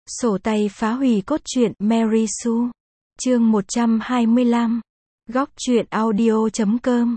Sổ tay phá hủy cốt truyện Mary Sue. Chương 125. Góc truyện audio.com.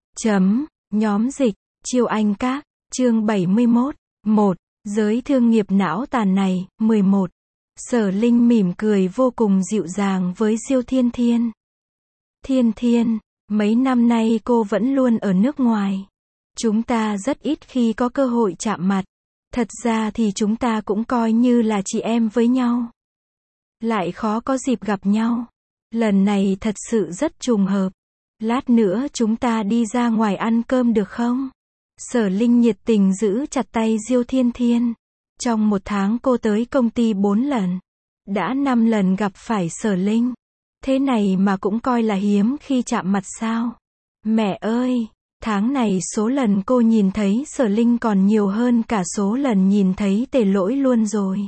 Nhóm dịch, Chiêu Anh Các. Chương 71. 1. Giới thương nghiệp não tàn này. 11. Sở Linh mỉm cười vô cùng dịu dàng với Diêu Thiên Thiên. Thiên Thiên, mấy năm nay cô vẫn luôn ở nước ngoài. Chúng ta rất ít khi có cơ hội chạm mặt. Thật ra thì chúng ta cũng coi như là chị em với nhau. Lại khó có dịp gặp nhau. Lần này thật sự rất trùng hợp. Lát nữa chúng ta đi ra ngoài ăn cơm được không? Sở Linh nhiệt tình giữ chặt tay Diêu Thiên Thiên. Trong một tháng cô tới công ty 4 lần. Đã 5 lần gặp phải Sở Linh. Thế này mà cũng coi là hiếm khi chạm mặt sao? Mẹ ơi! Tháng này số lần cô nhìn thấy Sở Linh còn nhiều hơn cả số lần nhìn thấy Tề Lỗi luôn rồi.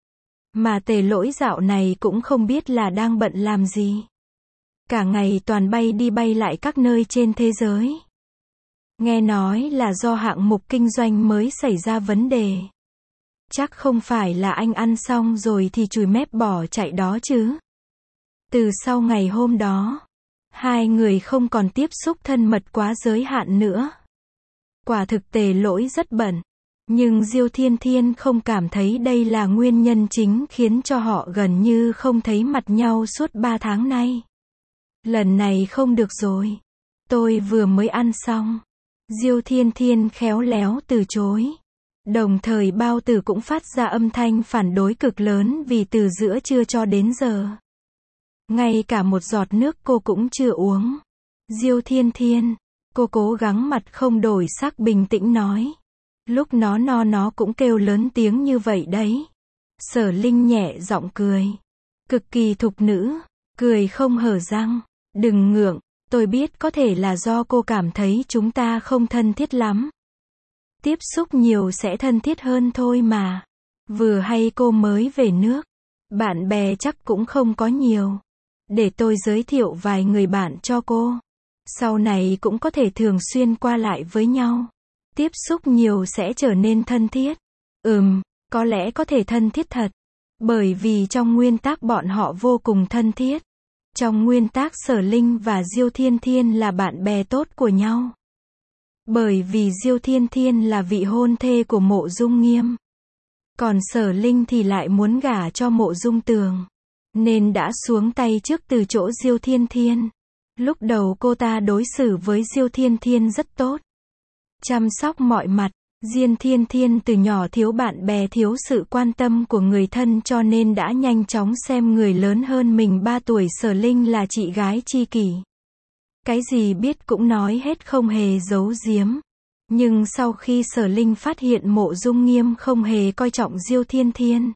Mà Tề Lỗi dạo này cũng không biết là đang bận làm gì. Cả ngày toàn bay đi bay lại các nơi trên thế giới. Nghe nói là do hạng mục kinh doanh mới xảy ra vấn đề. Chắc không phải là anh ăn xong rồi thì chùi mép bỏ chạy đó chứ. Từ sau ngày hôm đó, hai người không còn tiếp xúc thân mật quá giới hạn nữa. Quả thực Tề Lỗi rất bận. Nhưng Diêu Thiên Thiên không cảm thấy đây là nguyên nhân chính khiến cho họ gần như không thấy mặt nhau suốt 3 tháng nay. Lần này không được rồi. Tôi vừa mới ăn xong. Diêu Thiên Thiên khéo léo từ chối. Đồng thời bao tử cũng phát ra âm thanh phản đối cực lớn vì từ giữa trưa cho đến giờ. Ngay cả một giọt nước cô cũng chưa uống. Diêu Thiên Thiên, cô cố gắng mặt không đổi sắc bình tĩnh nói. Lúc nó no nó cũng kêu lớn tiếng như vậy đấy. Sở Linh nhẹ giọng cười. Cực kỳ thục nữ, cười không hở răng. Đừng ngượng, tôi biết có thể là do cô cảm thấy chúng ta không thân thiết lắm. Tiếp xúc nhiều sẽ thân thiết hơn thôi mà. Vừa hay cô mới về nước. Bạn bè chắc cũng không có nhiều. Để tôi giới thiệu vài người bạn cho cô. Sau này cũng có thể thường xuyên qua lại với nhau. Tiếp xúc nhiều sẽ trở nên thân thiết. Có lẽ có thể thân thiết thật. Bởi vì trong nguyên tắc bọn họ vô cùng thân thiết. Trong nguyên tắc Sở Linh và Diêu Thiên Thiên là bạn bè tốt của nhau. Bởi vì Diêu Thiên Thiên là vị hôn thê của Mộ Dung Nghiêm. Còn Sở Linh thì lại muốn gả cho Mộ Dung Tường. Nên đã xuống tay trước từ chỗ Diêu Thiên Thiên. Lúc đầu cô ta đối xử với Diêu Thiên Thiên rất tốt. Chăm sóc mọi mặt. Diêu Thiên Thiên từ nhỏ thiếu bạn bè, thiếu sự quan tâm của người thân cho nên đã nhanh chóng xem người lớn hơn mình 3 tuổi Sở Linh là chị gái tri kỷ. Cái gì biết cũng nói hết, không hề giấu giếm. Nhưng sau khi Sở Linh phát hiện Mộ Dung Nghiêm không hề coi trọng Diêu Thiên Thiên.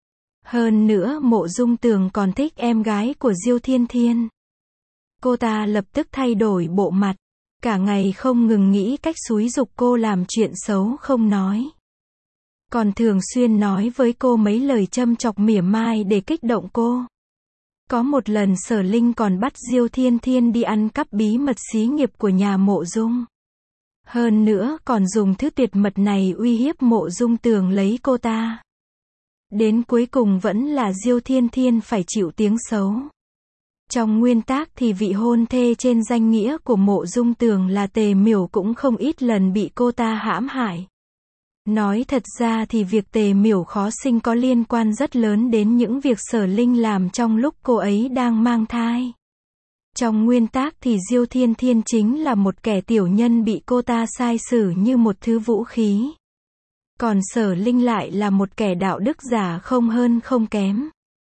Hơn nữa Mộ Dung Tường còn thích em gái của Diêu Thiên Thiên. Cô ta lập tức thay đổi bộ mặt. Cả ngày không ngừng nghĩ cách xúi giục cô làm chuyện xấu không nói. Còn thường xuyên nói với cô mấy lời châm chọc mỉa mai để kích động cô. Có một lần Sở Linh còn bắt Diêu Thiên Thiên đi ăn cắp bí mật xí nghiệp của nhà Mộ Dung. Hơn nữa còn dùng thứ tuyệt mật này uy hiếp Mộ Dung Tường lấy cô ta. Đến cuối cùng vẫn là Diêu Thiên Thiên phải chịu tiếng xấu. Trong nguyên tắc thì vị hôn thê trên danh nghĩa của Mộ Dung Tường là Tề Miểu cũng không ít lần bị cô ta hãm hại. Nói thật ra thì việc Tề Miểu khó sinh có liên quan rất lớn đến những việc Sở Linh làm trong lúc cô ấy đang mang thai. Trong nguyên tắc thì Diêu Thiên Thiên chính là một kẻ tiểu nhân bị cô ta sai sử như một thứ vũ khí. Còn Sở Linh lại là một kẻ đạo đức giả không hơn không kém.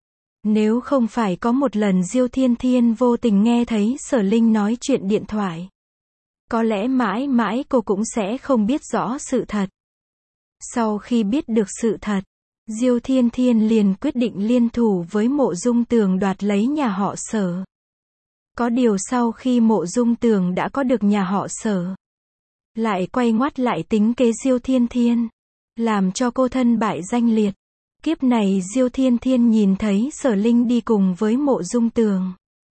Nếu không phải có một lần Diêu Thiên Thiên vô tình nghe thấy Sở Linh nói chuyện điện thoại, có lẽ mãi mãi cô cũng sẽ không biết rõ sự thật. Sau khi biết được sự thật, Diêu Thiên Thiên liền quyết định liên thủ với Mộ Dung Tường đoạt lấy nhà họ Sở. Có điều sau khi Mộ Dung Tường đã có được nhà họ Sở, lại quay ngoắt lại tính kế Diêu Thiên Thiên, làm cho cô thân bại danh liệt. Kiếp này Diêu Thiên Thiên nhìn thấy Sở Linh đi cùng với Mộ Dung Tường.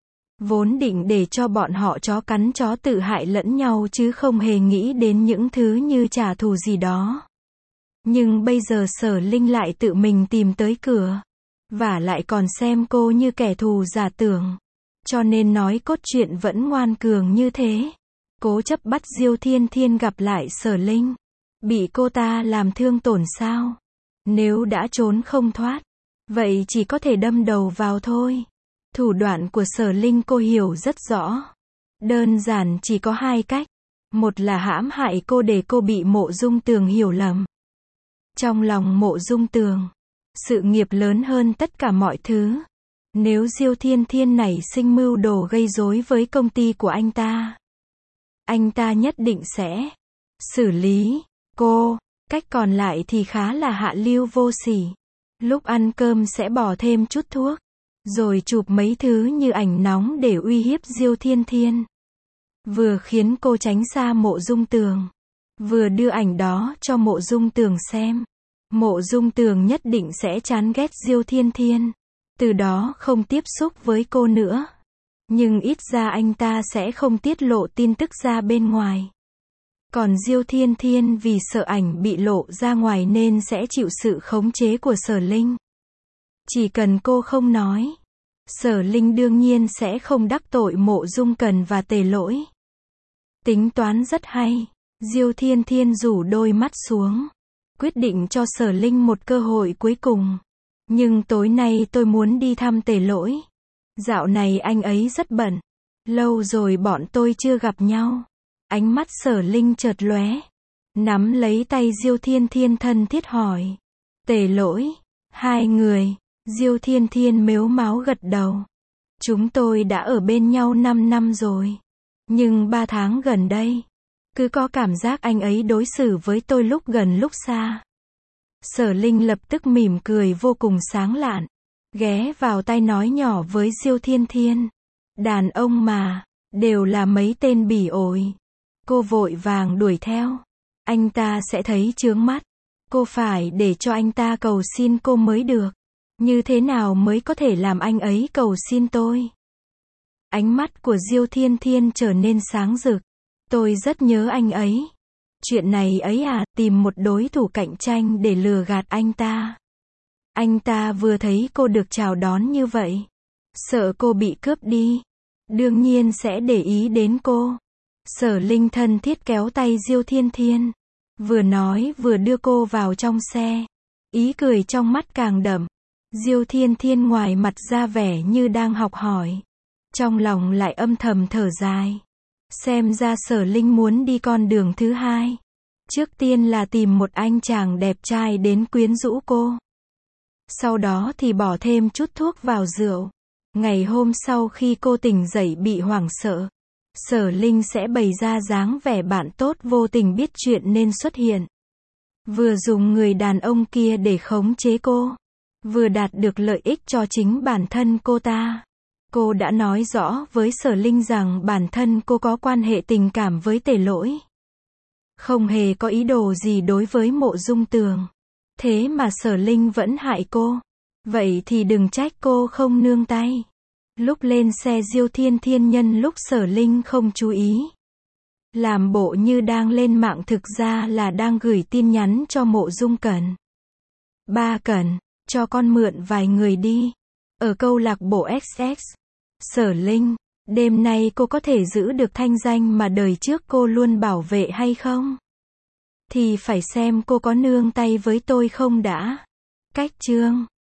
Vốn định để cho bọn họ chó cắn chó tự hại lẫn nhau chứ không hề nghĩ đến những thứ như trả thù gì đó. Nhưng bây giờ Sở Linh lại tự mình tìm tới cửa. Vả lại còn xem cô như kẻ thù giả tưởng. Cho nên nói cốt truyện vẫn ngoan cường như thế. Cố chấp bắt Diêu Thiên Thiên gặp lại Sở Linh. Bị cô ta làm thương tổn sao? Nếu đã trốn không thoát, vậy chỉ có thể đâm đầu vào thôi. Thủ đoạn của Sở Linh cô hiểu rất rõ. Đơn giản chỉ có hai cách. Một là hãm hại cô để cô bị Mộ Dung Tường hiểu lầm. Trong lòng Mộ Dung Tường, sự nghiệp lớn hơn tất cả mọi thứ. Nếu Diêu Thiên Thiên nảy sinh mưu đồ gây rối với công ty của anh ta nhất định sẽ xử lý cô. Cách còn lại thì khá là hạ lưu vô sỉ. Lúc ăn cơm sẽ bỏ thêm chút thuốc, rồi chụp mấy thứ như ảnh nóng để uy hiếp Diêu Thiên Thiên. Vừa khiến cô tránh xa Mộ Dung Tường, vừa đưa ảnh đó cho Mộ Dung Tường xem. Mộ Dung Tường nhất định sẽ chán ghét Diêu Thiên Thiên, từ đó không tiếp xúc với cô nữa. Nhưng ít ra anh ta sẽ không tiết lộ tin tức ra bên ngoài. Còn Diêu Thiên Thiên vì sợ ảnh bị lộ ra ngoài nên sẽ chịu sự khống chế của Sở Linh. Chỉ cần cô không nói, Sở Linh đương nhiên sẽ không đắc tội Mộ Dung Cần và Tề Lỗi. Tính toán rất hay. Diêu Thiên Thiên rủ đôi mắt xuống, quyết định cho Sở Linh một cơ hội cuối cùng. Nhưng tối nay tôi muốn đi thăm Tề Lỗi. Dạo này anh ấy rất bận. Lâu rồi bọn tôi chưa gặp nhau. Ánh mắt Sở Linh chợt lóe, nắm lấy tay Diêu Thiên Thiên thân thiết hỏi. Tề Lỗi, hai người. Diêu Thiên Thiên mếu máo gật đầu. Chúng tôi đã ở bên nhau 5 năm rồi. Nhưng 3 tháng gần đây, cứ có cảm giác anh ấy đối xử với tôi lúc gần lúc xa. Sở Linh lập tức mỉm cười vô cùng sáng lạn, ghé vào tai nói nhỏ với Diêu Thiên Thiên. Đàn ông mà, đều là mấy tên bỉ ổi. Cô vội vàng đuổi theo. Anh ta sẽ thấy chướng mắt. Cô phải để cho anh ta cầu xin cô mới được. Như thế nào mới có thể làm anh ấy cầu xin tôi? Ánh mắt của Diêu Thiên Thiên trở nên sáng rực. Tôi rất nhớ anh ấy. Chuyện này ấy à, tìm một đối thủ cạnh tranh để lừa gạt anh ta. Anh ta vừa thấy cô được chào đón như vậy, sợ cô bị cướp đi, đương nhiên sẽ để ý đến cô. Sở Linh thân thiết kéo tay Diêu Thiên Thiên, vừa nói vừa đưa cô vào trong xe. Ý cười trong mắt càng đậm. Diêu Thiên Thiên ngoài mặt ra vẻ như đang học hỏi, trong lòng lại âm thầm thở dài. Xem ra Sở Linh muốn đi con đường thứ hai. Trước tiên là tìm một anh chàng đẹp trai đến quyến rũ cô. Sau đó thì bỏ thêm chút thuốc vào rượu. Ngày hôm sau khi cô tỉnh dậy bị hoảng sợ, Sở Linh sẽ bày ra dáng vẻ bạn tốt vô tình biết chuyện nên xuất hiện. Vừa dùng người đàn ông kia để khống chế cô, vừa đạt được lợi ích cho chính bản thân cô ta. Cô đã nói rõ với Sở Linh rằng bản thân cô có quan hệ tình cảm với Tề Lỗi, không hề có ý đồ gì đối với Mộ Dung Tường. Thế mà Sở Linh vẫn hại cô. Vậy thì đừng trách cô không nương tay. Lúc lên xe Diêu Thiên Thiên nhân lúc Sở Linh không chú ý, làm bộ như đang lên mạng, thực ra là đang gửi tin nhắn cho Mộ Dung Cẩn. Ba Cẩn, cho con mượn vài người đi. Ở câu lạc bộ XX. Sở Linh, đêm nay cô có thể giữ được thanh danh mà đời trước cô luôn bảo vệ hay không? Thì phải xem cô có nương tay với tôi không đã. Cách chương